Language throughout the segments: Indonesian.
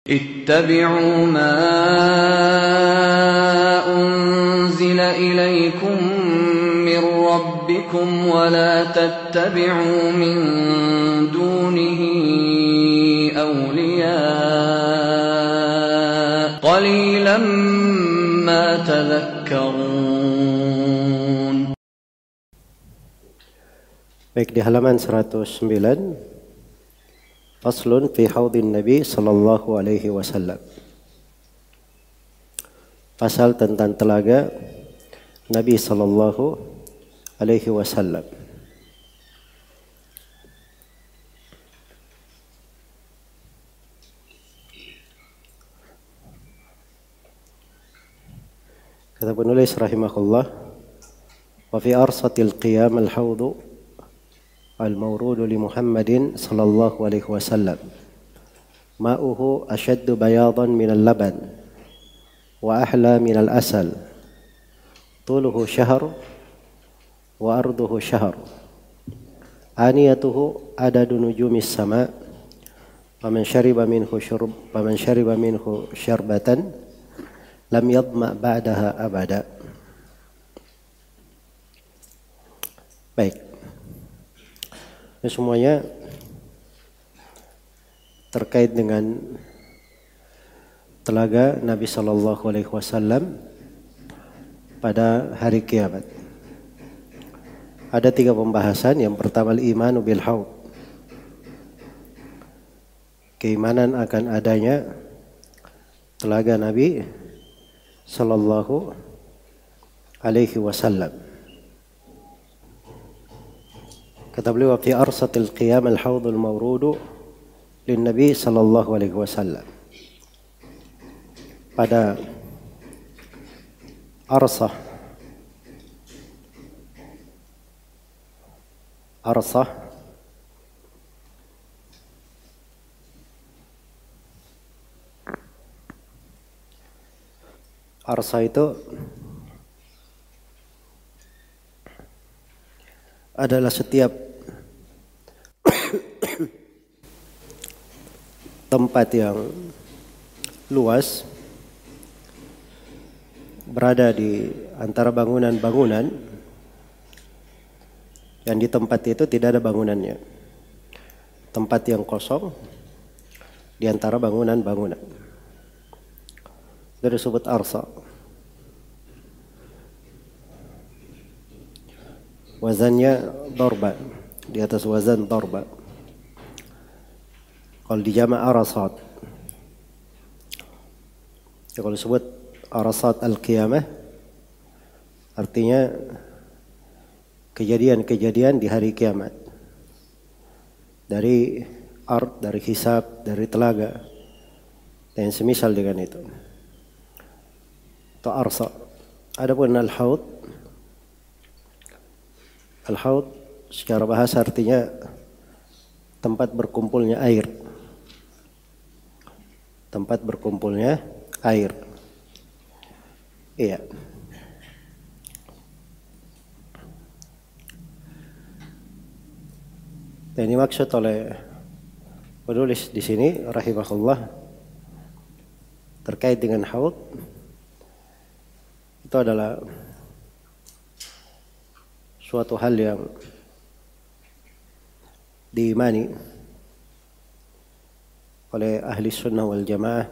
اتبعوا ما أنزل إليكم من ربكم ولا تتبعوا من دونه أولياء قليلا ما تذكرون. Baik, di halaman 109 Faslun fi haudin Nabi sallallahu alaihi wasallam. Pasal tentang telaga Nabi sallallahu alaihi wasallam. Kata penulis rahimahullah, wa fi arsatil qiyam al-haudu al-mawrudu li Muhammadin sallallahu alaihi wasallam ma'uhu ashaddu bayadan min al-laban wa ahla min al-asal tuluhu shahr wa arduhu shahr aniyatuhu adadu nujumis sama faman shariba minhu syarbatan lam yadma ba'daha abada. Baik, ini semuanya terkait dengan telaga Nabi Sallallahu Alaihi Wasallam pada hari kiamat. Ada 3 pembahasan. Yang pertama, al-imanu bil haud, keimanan akan adanya telaga Nabi Sallallahu Alaihi Wasallam. Kata beliau, fi arsatil qiyam al-haudul mawrudu lin Nabi sallallahu alaihi wasallam. Pada arsah itu adalah setiap tempat yang luas berada di antara bangunan-bangunan yang di tempat itu tidak ada bangunannya. Tempat yang kosong di antara bangunan-bangunan. Itu disebut arsa. Wazannya darba, di atas wazan darba. Kalau dijama' arasat. Ya, kalau disebut arasat al-qiyamah artinya kejadian-kejadian di hari kiamat. Dari ard, dari hisab, dari telaga dan semisal dengan itu. Itu arsa. Adapun al-haud, al-haud secara bahasa artinya tempat berkumpulnya air. Tempat berkumpulnya air. Iya. Dan ini maksud oleh penulis di sini rahimahullah terkait dengan haud itu adalah suatu hal yang diimani oleh ahli sunnah wal jamaah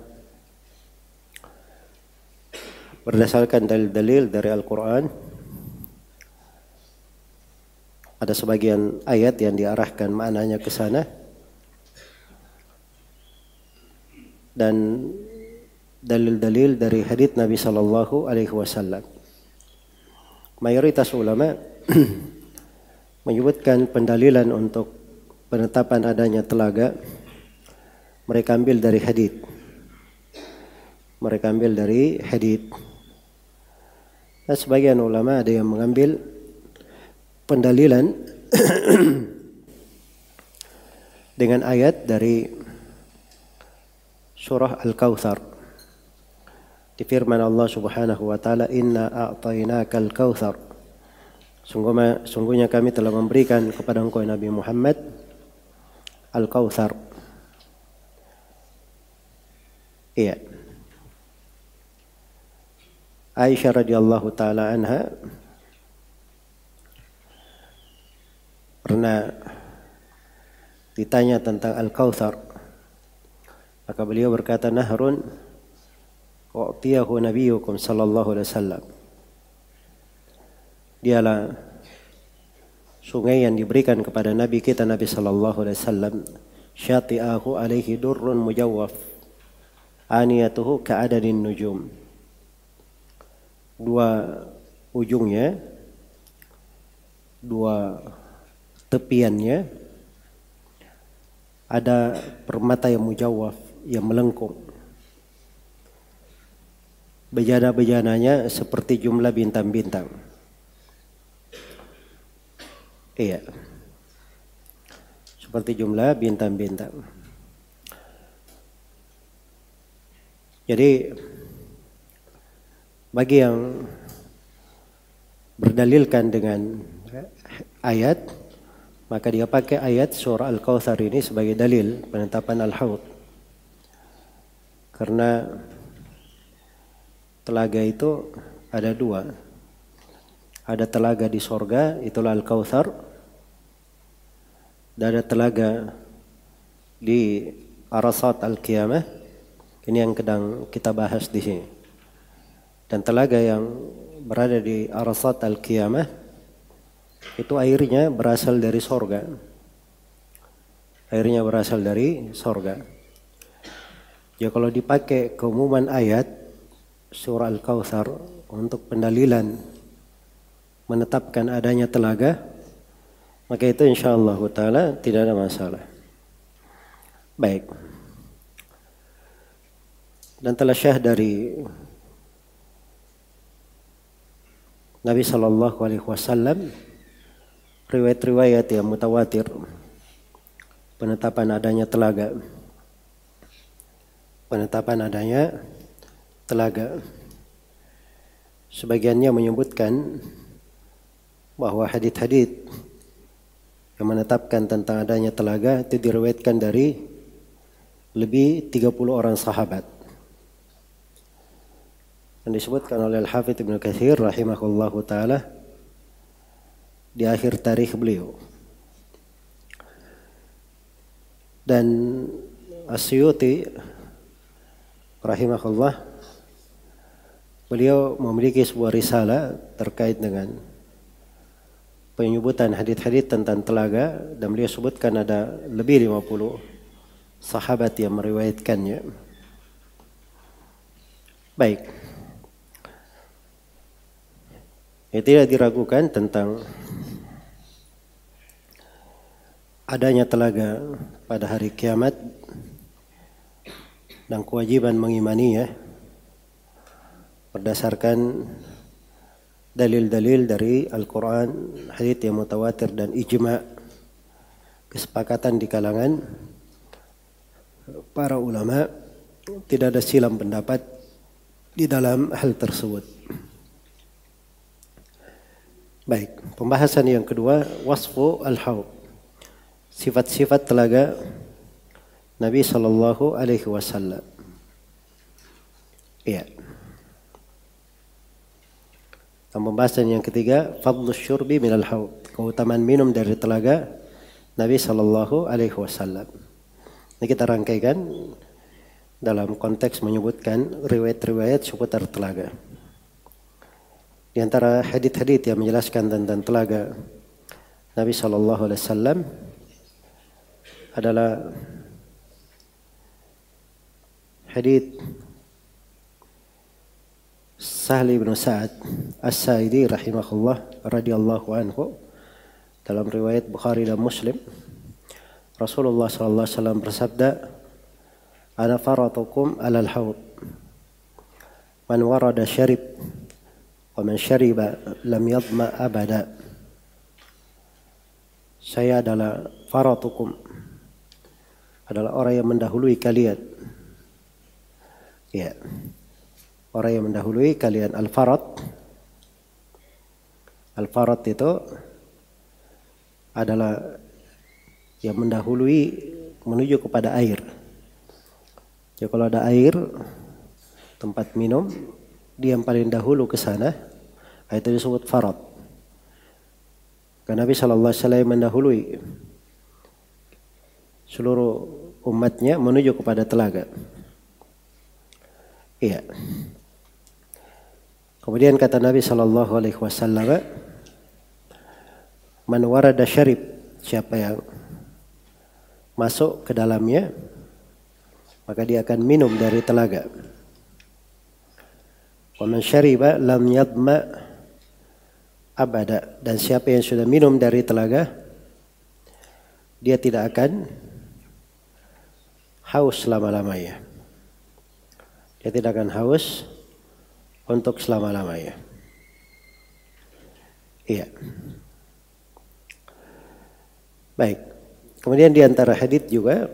berdasarkan dalil-dalil dari Al-Quran. Ada sebagian ayat yang diarahkan maknanya ke sana dan dalil-dalil dari hadits Nabi Sallallahu Alaihi Wasallam. Mayoritas ulama menyebutkan pendalilan untuk penetapan adanya telaga mereka ambil dari hadits. Dan sebagian ulama ada yang mengambil pendalilan dengan ayat dari surah Al-Kautsar. Di firman Allah Subhanahu wa taala, "Inna a'tainakal kautsar." Sungguhnya kami telah memberikan kepada engkau Nabi Muhammad Al-Kautsar. Iya. Aisyah radhiyallahu taala anha pernah ditanya tentang Al-Kautsar, maka beliau berkata, nahrun u'tiyahu nabiyyukum sallallahu alaihi wasallam. Dialah sungai yang diberikan kepada Nabi kita Nabi sallallahu alaihi wasallam. Syati'ahu alaihi durrun mujawwaf aniyatuhu ka'adadin nujum. Dua ujungnya, dua tepiannya ada permata yang mujawwaf, yang melengkung. Bejana-bejananya seperti jumlah bintang-bintang. Iya. Seperti jumlah bintang-bintang. Jadi bagi yang berdalilkan dengan ayat, maka dia pakai ayat surah Al-Kautsar ini sebagai dalil penetapan Al-Haud. Karena telaga itu ada dua. Ada telaga di sorga, itulah Al-Kautsar. Dan ada telaga di Arasat Al-Qiyamah. Ini yang sedang kita bahas di sini. Dan telaga yang berada di Arasat Al-Qiyamah itu airnya berasal dari sorga. Airnya berasal dari sorga. Ya kalau dipakai keumuman ayat surah Al-Kautsar untuk pendalilan menetapkan adanya telaga, maka itu insyaallah ta'ala tidak ada masalah. Baik. Dan telah syah dari Nabi sallallahu alaihi wasallam riwayat-riwayat yang mutawatir penetapan adanya telaga. Penetapan adanya telaga. Sebagiannya menyebutkan bahwa hadits-hadits yang menetapkan tentang adanya telaga itu diriwayatkan dari lebih 30 orang sahabat. Dan disebutkan oleh Al-Hafidz Ibnu Katsir rahimahullahu taala di akhir tarikh beliau. Dan As-Suyuti rahimahullah, beliau memiliki sebuah risalah terkait dengan penyebutan hadits-hadits tentang telaga, dan beliau sebutkan ada lebih 50 sahabat yang meriwayatkannya. Baik. Ya, tidak diragukan tentang adanya telaga pada hari kiamat dan kewajiban mengimaninya berdasarkan dalil-dalil dari Al-Quran, hadits yang mutawatir dan ijma', kesepakatan di kalangan para ulama, tidak ada silam pendapat di dalam hal tersebut. Baik, pembahasan yang kedua, wasfu al-haud, sifat-sifat telaga Nabi sallallahu alaihi wasallam. Iya. Pembahasan yang ketiga, fadlus syurbi minal haud, keutamaan minum dari telaga Nabi sallallahu alaihi wasallam. Ini kita rangkaikan dalam konteks menyebutkan riwayat-riwayat seputar telaga. Di antara hadits-hadits yang menjelaskan tentang telaga Nabi sallallahu alaihi wasallam adalah hadits Sahal bin Sa'ad As-Sa'idi rahimahullah radhiyallahu anhu, dalam riwayat Bukhari dan Muslim, Rasulullah sallallahu alaihi wasallam bersabda, "Ana faratukum 'alal haud. Man warada syarib wa man syariba lam yadma abada." Saya adalah faratukum, adalah orang yang mendahului kalian. Ya. Orang yang mendahului kalian. Al-Farat itu adalah yang mendahului menuju kepada air. Ya kalau ada air, tempat minum, dia yang paling dahulu ke sana, itu disebut farad. Karena Nabi SAW mendahului seluruh umatnya menuju kepada telaga. Iya. Kemudian kata Nabi SAW, man warada syarib, siapa yang masuk ke dalamnya, maka dia akan minum dari telaga. Wa man syariba lam yadma abada, dan siapa yang sudah minum dari telaga, dia tidak akan haus selama-lamanya. Dia tidak akan haus untuk selama-lamanya. Iya. Baik. Kemudian di antara hadits juga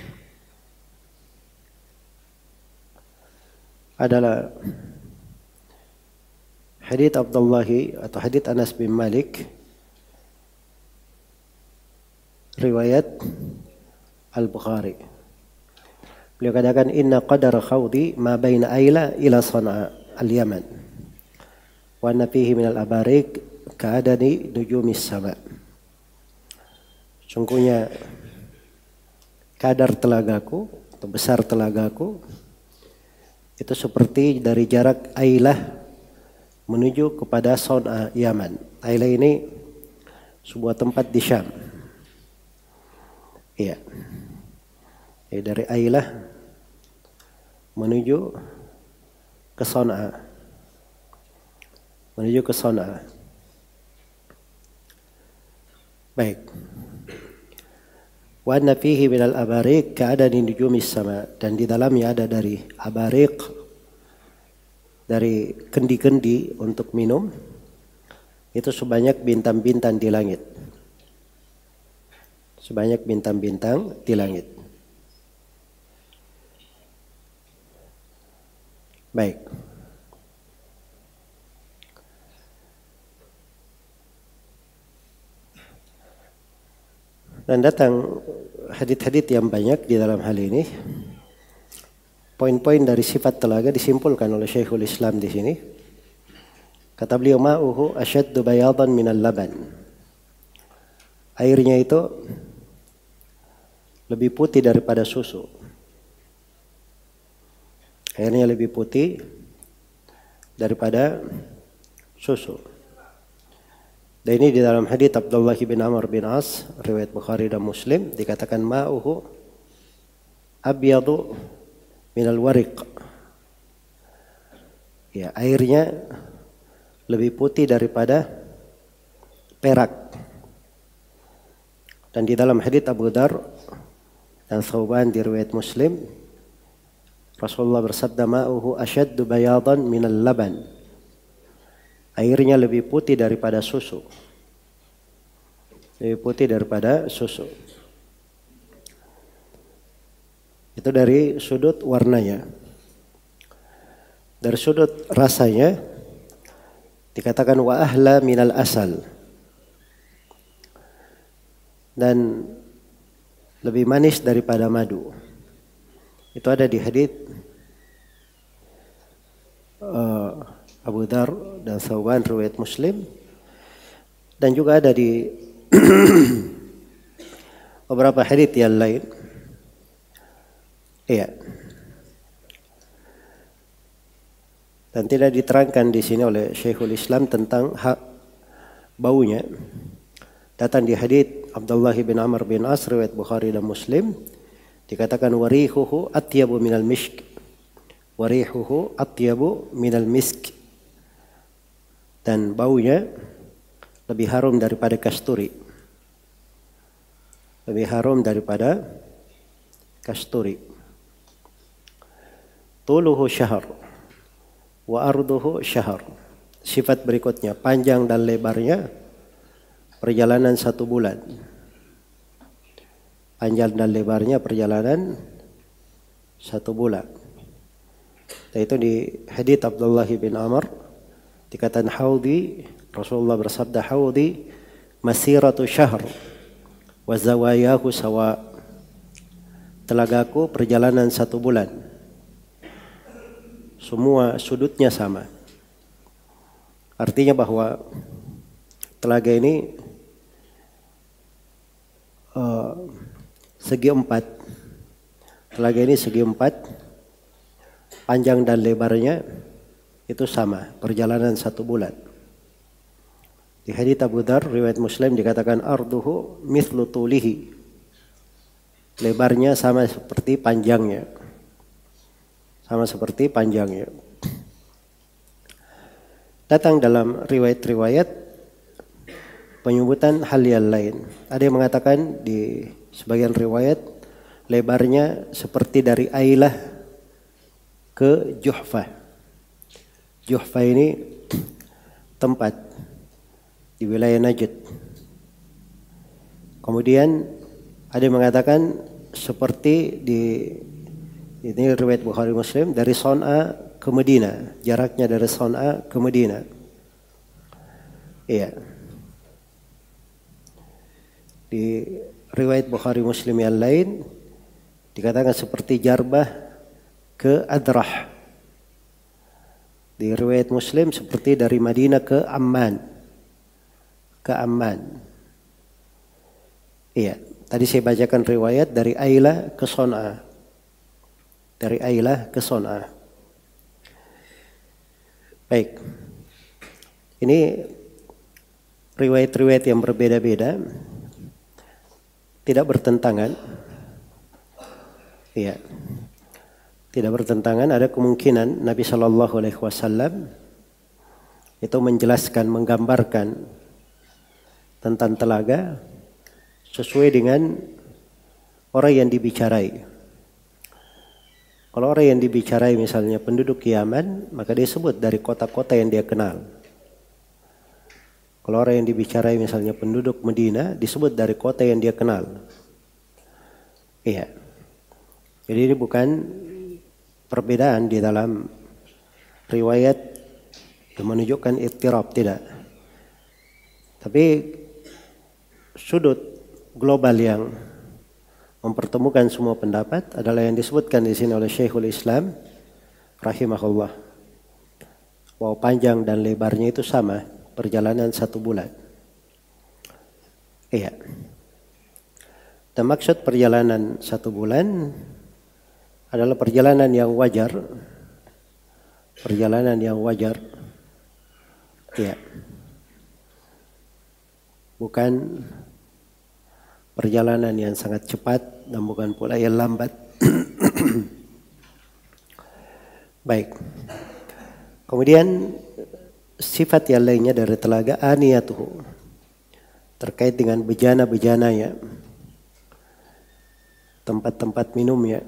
adalah hadits Abdullah atau hadits Anas bin Malik riwayat Al-Bukhari. Beliau katakan inna qadar khawdi ma baina Aila ila Sana'a al-Yaman wa anna fihi min al-abarik ka'adani nujumis sama. Sungguhnya kadar telagaku atau besar telagaku itu seperti dari jarak Ailah menuju kepada Sana'a Yaman. Ailah ini sebuah tempat di Syam. Iya. Dari Ailah menuju ke Sana'a. Menuju ke Sana'a. Baik. Wa anna fihi minal abariq ka'adani nujumis sama, dan di dalamnya ada dari abariq, dari kendi-kendi untuk minum, itu sebanyak bintang-bintang di langit. Sebanyak bintang-bintang di langit. Baik. Dan datang hadits-hadits yang banyak di dalam hal ini. Poin-poin dari sifat telaga disimpulkan oleh Syekhul Islam di sini. Kata beliau, ma'uhu asyaddu bayadan minal laban. Airnya itu lebih putih daripada susu. Airnya lebih putih daripada susu. Dan ini di dalam hadits Abdullah bin Amr bin As, riwayat Bukhari dan Muslim, dikatakan ma'uhu abyadu minal wariq. Ya, airnya lebih putih daripada perak. Dan di dalam hadits Abu Dar dan Thawban di riwayat Muslim, Rasulullah bersabda ma'uhu asyaddu bayadan minal laban. Airnya lebih putih daripada susu. Lebih putih daripada susu. Itu dari sudut warnanya. Dari sudut rasanya dikatakan wa ahla minal asal. Dan lebih manis daripada madu. Itu ada di hadits Abu Dar dan Thawban riwayat Muslim, dan juga ada di beberapa hadits yang lain. Iya. Dan tidak diterangkan di sini oleh Syekhul Islam tentang hak baunya. Datang di hadits Abdullah bin Amr bin As riwayat Bukhari dan Muslim, dikatakan warihuhu atyabu minal misk. Warihuhu atyabu minal misk. Dan baunya lebih harum daripada kasturi. Lebih harum daripada kasturi. Tuluhu syahr wa arduhu syahr. Sifat berikutnya, panjang dan lebarnya perjalanan 1 bulan. Panjang dan lebarnya perjalanan 1 bulan. Dan itu di hadits Abdullah bin Amr dikatakan haudi, Rasulullah bersabda haudi masiratu syahr wa zawayahu sawa. telagaku perjalanan 1 bulan. Semua sudutnya sama. Artinya bahwa telaga ini segi 4. Telaga ini segi 4. Panjang dan lebarnya itu sama, perjalanan 1 bulan. Di hadits Abu Dzar riwayat Muslim dikatakan arduhu mithlu tulihi. Lebarnya sama seperti panjangnya. Sama seperti panjangnya. Datang dalam riwayat-riwayat penyebutan hal yang lain. Ada yang mengatakan di sebagian riwayat lebarnya seperti dari Ailah ke Juhfah. Juhfah ini tempat di wilayah Najd. Kemudian ada yang mengatakan seperti ini riwayat Bukhari Muslim dari Son'a ke Madinah, jaraknya dari Son'a ke Madinah. Iya. Di riwayat Bukhari Muslim yang lain dikatakan seperti Jarbah ke Adrah. Di riwayat Muslim seperti dari Madinah ke Amman. Iya, tadi saya bacakan riwayat dari Ailah ke Son'a. Dari Ailah ke Son'a. Baik. Ini riwayat-riwayat yang berbeda-beda, tidak bertentangan. Iya. Tidak bertentangan, ada kemungkinan Nabi Shallallahu alaihi wasallam itu menjelaskan, menggambarkan tentang telaga sesuai dengan orang yang dibicarai. Kalau orang yang dibicarai misalnya penduduk Yaman, maka dia sebut dari kota-kota yang dia kenal. Kalau orang yang dibicarai misalnya penduduk Medina, disebut dari kota yang dia kenal. Iya. Jadi ini bukan perbedaan di dalam riwayat yang menunjukkan ittirab, tidak. Tapi sudut global yang mempertemukan semua pendapat adalah yang disebutkan di sini oleh Syekhul Islam rahimahullah, bahwa panjang dan lebarnya itu sama, perjalanan 1 bulan. Iya. Dan maksud perjalanan 1 bulan adalah perjalanan yang wajar. Perjalanan yang wajar. Iya. Bukan perjalanan yang sangat cepat dan bukan pula yang lambat. Baik. Kemudian sifat yang lainnya dari telaga aniyatuhu, terkait dengan bejana-bejananya, tempat-tempat minumnya.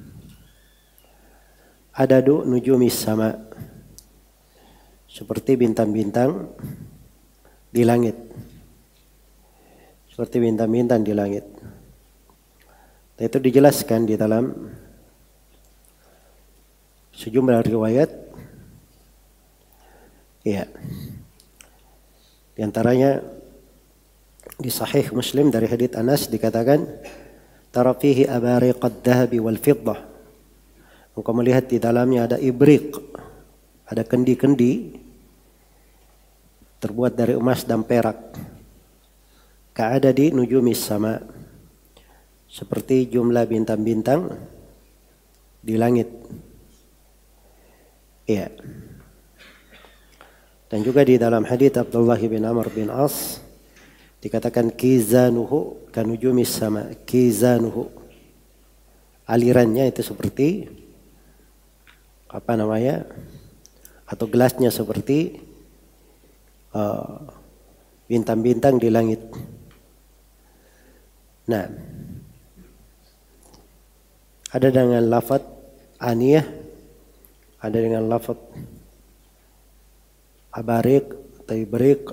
Adadu nujumis sama, seperti bintang-bintang di langit. Seperti bintang-bintang di langit. Dan itu dijelaskan di dalam sejumlah riwayat. Ya. Di antaranya di Sahih Muslim dari hadits Anas dikatakan, tara fihi abariqad dhahabi wal fiddah. Engkau melihat di dalamnya ada ibriq, ada kendi-kendi terbuat dari emas dan perak. Ka'adadi nujumis sama, seperti jumlah bintang-bintang di langit. Iya. Dan juga di dalam hadits Abdullah bin Amr bin As dikatakan kizanuhu kanujumis sama, kizanuhu. Alirannya itu seperti apa namanya? Atau gelasnya seperti bintang-bintang di langit. Nah, ada dengan lafaz aniyah, ada dengan lafaz abarik, taibrik.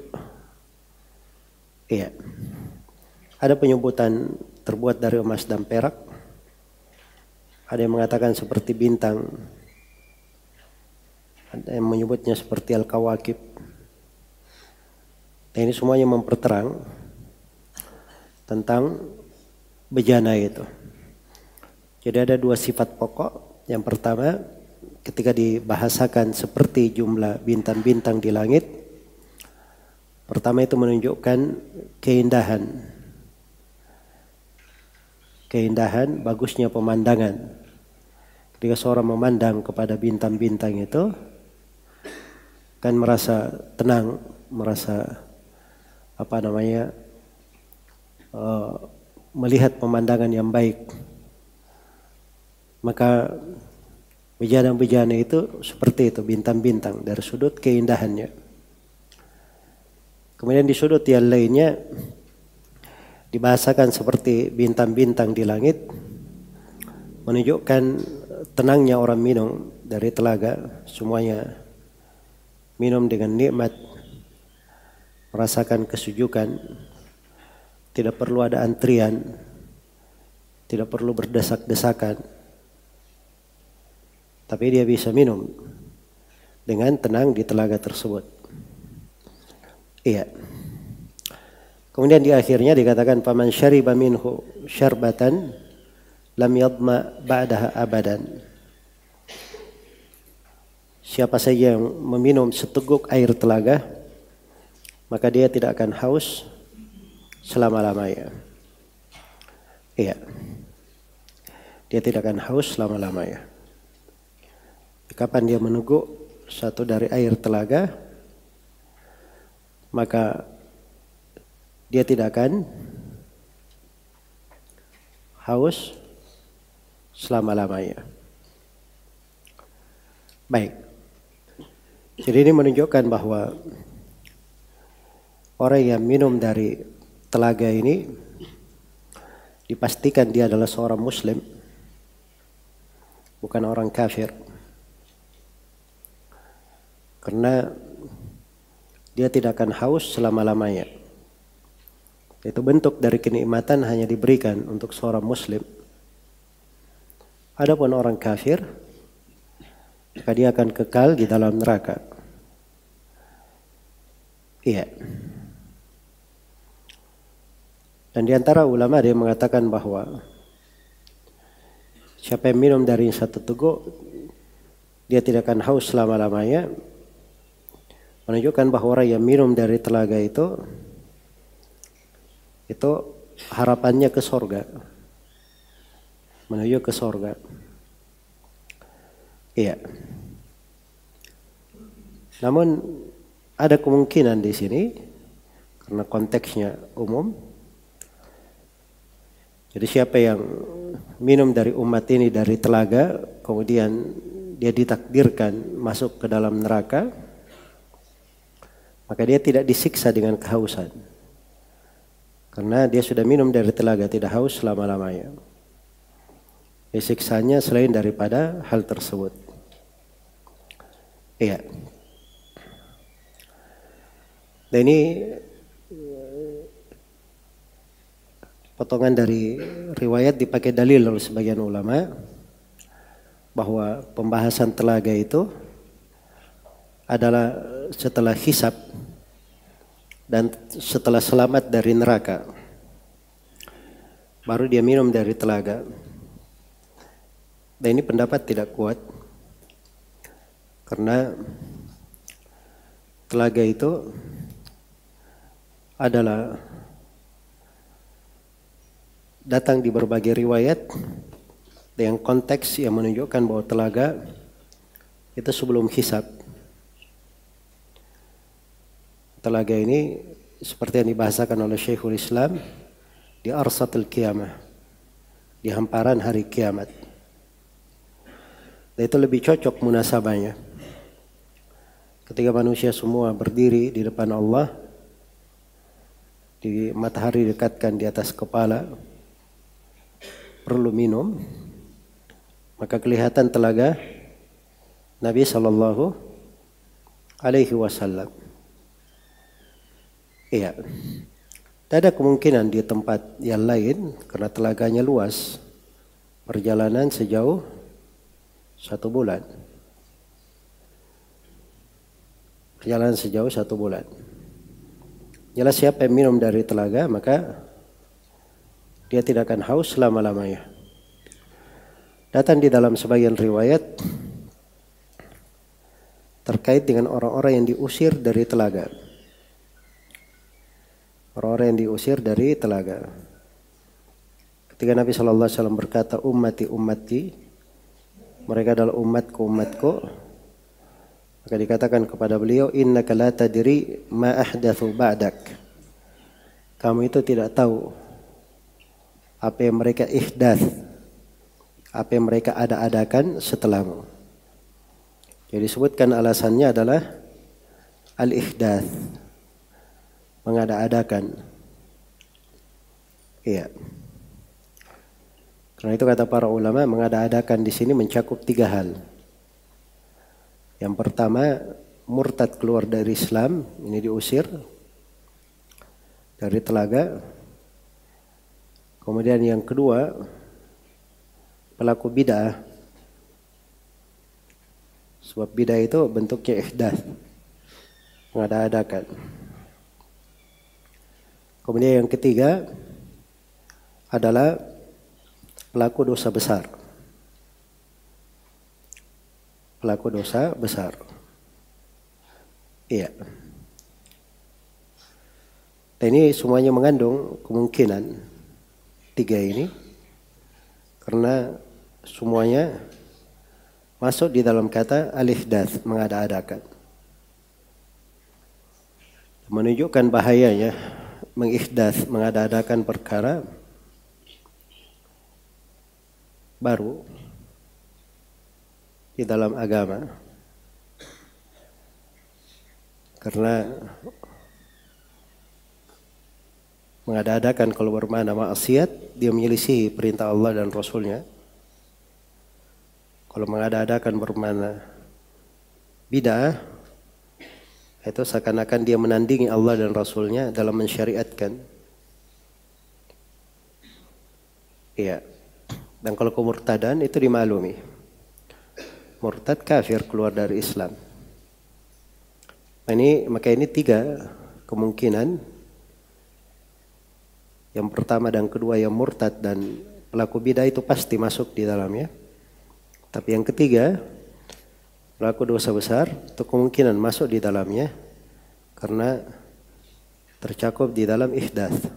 Iya. Ada penyebutan terbuat dari emas dan perak. Ada yang mengatakan seperti bintang. Ada yang menyebutnya seperti al-kawakib. Dan ini semuanya memperterang tentang bejana itu. Jadi ada dua sifat pokok. Yang pertama, ketika dibahasakan seperti jumlah bintang-bintang di langit, pertama itu menunjukkan keindahan. Keindahan, bagusnya pemandangan. Ketika seorang memandang kepada bintang-bintang itu, kan merasa tenang, merasa melihat pemandangan yang baik. Maka bejana-bejana itu seperti itu, bintang-bintang dari sudut keindahannya. Kemudian di sudut yang lainnya dibahasakan seperti bintang-bintang di langit, menunjukkan tenangnya orang minum dari telaga, semuanya minum dengan nikmat, merasakan kesejukan, tidak perlu ada antrian, tidak perlu berdesak-desakan, tapi dia bisa minum dengan tenang di telaga tersebut. Iya. Kemudian di akhirnya dikatakan faman syariba minhu syarbatan lam yadma ba'daha abadan. Siapa saja yang meminum seteguk air telaga, maka dia tidak akan haus selama-lamanya. Iya. Dia tidak akan haus selama-lamanya. Kapan dia meneguk satu dari air telaga, maka dia tidak akan haus selama-lamanya. Baik. Jadi ini menunjukkan bahwa orang yang minum dari telaga ini dipastikan dia adalah seorang muslim, bukan orang kafir. Karena dia tidak akan haus selama-lamanya. Itu bentuk dari kenikmatan hanya diberikan untuk seorang muslim. Adapun orang kafir, maka dia akan kekal di dalam neraka. Iya. Dan di antara ulama dia mengatakan bahwa siapa yang minum dari satu teguk, dia tidak akan haus selama-lamanya. Menunjukkan bahwa orang yang minum dari telaga itu harapannya ke sorga, menuju ke sorga. Iya. Namun ada kemungkinan di sini karena konteksnya umum. Jadi siapa yang minum dari umat ini dari telaga, kemudian dia ditakdirkan masuk ke dalam neraka, maka dia tidak disiksa dengan kehausan. Karena dia sudah minum dari telaga, tidak haus selama-lamanya. Siksanya selain daripada hal tersebut. Iya. Dan ini potongan dari riwayat dipakai dalil oleh sebagian ulama bahwa pembahasan telaga itu adalah setelah hisab dan setelah selamat dari neraka, baru dia minum dari telaga. Dan ini pendapat tidak kuat, karena telaga itu adalah datang di berbagai riwayat dengan konteks yang menunjukkan bahwa telaga itu sebelum hisab. Telaga ini seperti yang dibahasakan oleh Syekhul Islam di Arsatul Qiyamah, di hamparan hari kiamat. Dan itu lebih cocok munasabahnya. Ketika manusia semua berdiri di depan Allah, di matahari dekatkan di atas kepala, perlu minum, maka kelihatan telaga Nabi Sallallahu Alaihi Wasallam. Iya. Tidak ada kemungkinan di tempat yang lain karena telaganya luas. Perjalanan sejauh 1 bulan. Perjalanan sejauh 1 bulan. Jelas siapa yang minum dari telaga maka dia tidak akan haus selama-lamanya. Datang di dalam sebagian riwayat terkait dengan orang-orang yang diusir dari telaga. Orang-orang yang diusir dari telaga. Ketika Nabi SAW berkata, ummati ummati, mereka adalah umatku umatku, maka dikatakan kepada beliau, innaka la tadri ma ahdathu ba'dak. Kamu itu tidak tahu apa yang mereka ihdath, apa yang mereka ada-adakan setelahmu. Jadi disebutkan alasannya adalah al-ihdath, mengada-adakan. Iya. Karena itu kata para ulama, mengada-adakan di sini mencakup 3 hal. Yang pertama, murtad keluar dari Islam, ini diusir dari telaga. Kemudian yang kedua, pelaku bid'ah. Sebab bid'ah itu bentuknya ihdath, mengada-adakan. Kemudian yang ketiga adalah pelaku dosa besar. Pelaku dosa besar. Iya. Dan ini semuanya mengandung kemungkinan 3 ini. Karena semuanya masuk di dalam kata al-ihdath, mengada-adakan. Menunjukkan bahayanya mengihdath, mengada-adakan perkara baru di dalam agama. Karena mengada-adakan kalau bermakna maksiat, dia menyelisihi perintah Allah dan Rasulnya. Kalau mengada-adakan bermakna bid'ah, itu seakan-akan dia menandingi Allah dan Rasulnya dalam mensyariatkan. Iya. Dan kalau kemurtadan itu dimaklumi. Murtad kafir, keluar dari Islam. Maka ini 3 kemungkinan. Yang pertama dan kedua yang murtad dan pelaku bid'ah itu pasti masuk di dalamnya. Tapi yang ketiga, pelaku dosa besar itu kemungkinan masuk di dalamnya karena tercakup di dalam ihdath.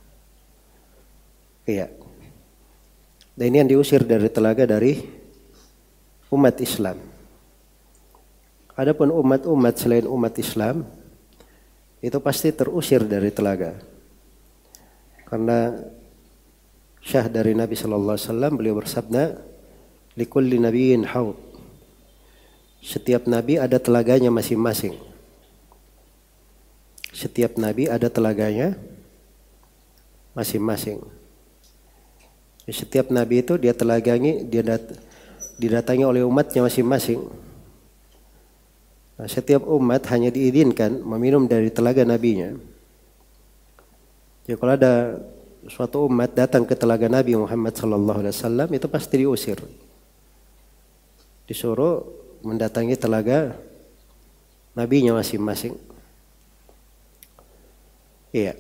Iya. Dan ini yang diusir dari telaga dari umat Islam. Adapun umat-umat selain umat Islam itu pasti terusir dari telaga. Karena syah dari Nabi sallallahu alaihi wasallam, beliau bersabda, likulli nabiyyin haud. Setiap nabi ada telaganya masing-masing. Setiap nabi ada telaganya masing-masing. Setiap nabi itu dia didatangi oleh umatnya masing-masing. Nah, setiap umat hanya diizinkan meminum dari telaga nabinya. Jadi kalau ada suatu umat datang ke telaga Nabi Muhammad SAW, itu pasti diusir. Disuruh mendatangi telaga nabinya masing-masing. Iya.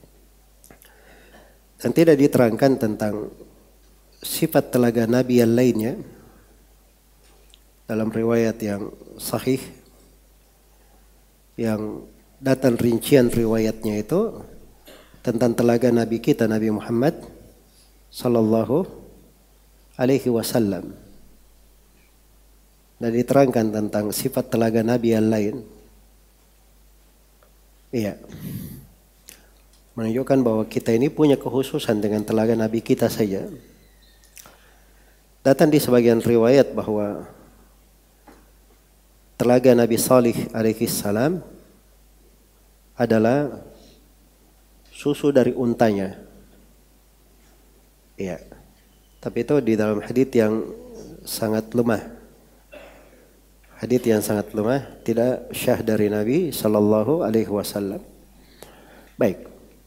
Dan tidak diterangkan tentang sifat telaga Nabi yang lainnya dalam riwayat yang sahih, yang datang rincian riwayatnya itu tentang telaga Nabi kita, Nabi Muhammad sallallahu alaihi wasallam. Dan diterangkan tentang sifat telaga Nabi yang lain. Iya. Menunjukkan bahwa kita ini punya kekhususan dengan telaga Nabi kita saja. Datang di sebagian riwayat bahwa telaga Nabi Salih alaihi salam adalah susu dari untanya. Iya. Tapi itu di dalam hadits yang sangat lemah. Hadits yang sangat lemah, tidak syah dari Nabi sallallahu alaihi wasallam. Baik.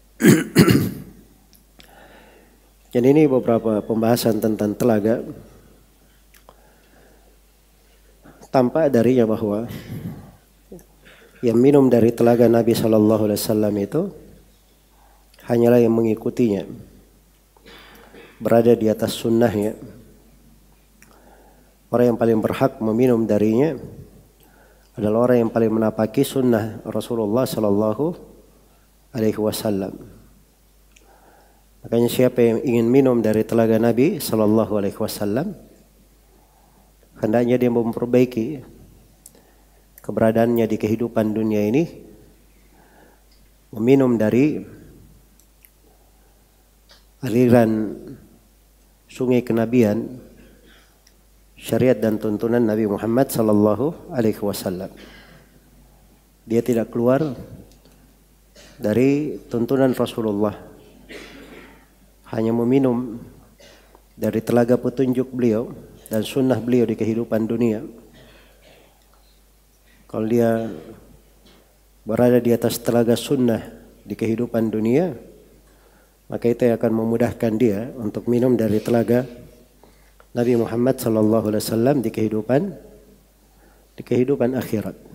Jadi ini beberapa pembahasan tentang telaga. Tampak darinya bahwa yang minum dari telaga Nabi sallallahu alaihi wasallam itu hanyalah yang mengikutinya, berada di atas sunnahnya, orang yang paling berhak meminum darinya adalah orang yang paling menapaki sunnah Rasulullah sallallahu alaihi wasallam. Makanya siapa yang ingin minum dari telaga Nabi sallallahu alaihi wasallam, hendaknya dia memperbaiki keberadaannya di kehidupan dunia ini, meminum dari aliran sungai kenabian, syariat dan tuntunan Nabi Muhammad sallallahu alaihi wasallam. Dia tidak keluar dari tuntunan Rasulullah, hanya meminum dari telaga petunjuk beliau dan sunnah beliau di kehidupan dunia. Kalau dia berada di atas telaga sunnah di kehidupan dunia, maka itu akan memudahkan dia untuk minum dari telaga Nabi Muhammad sallallahu alaihi wasallam di kehidupan akhirat.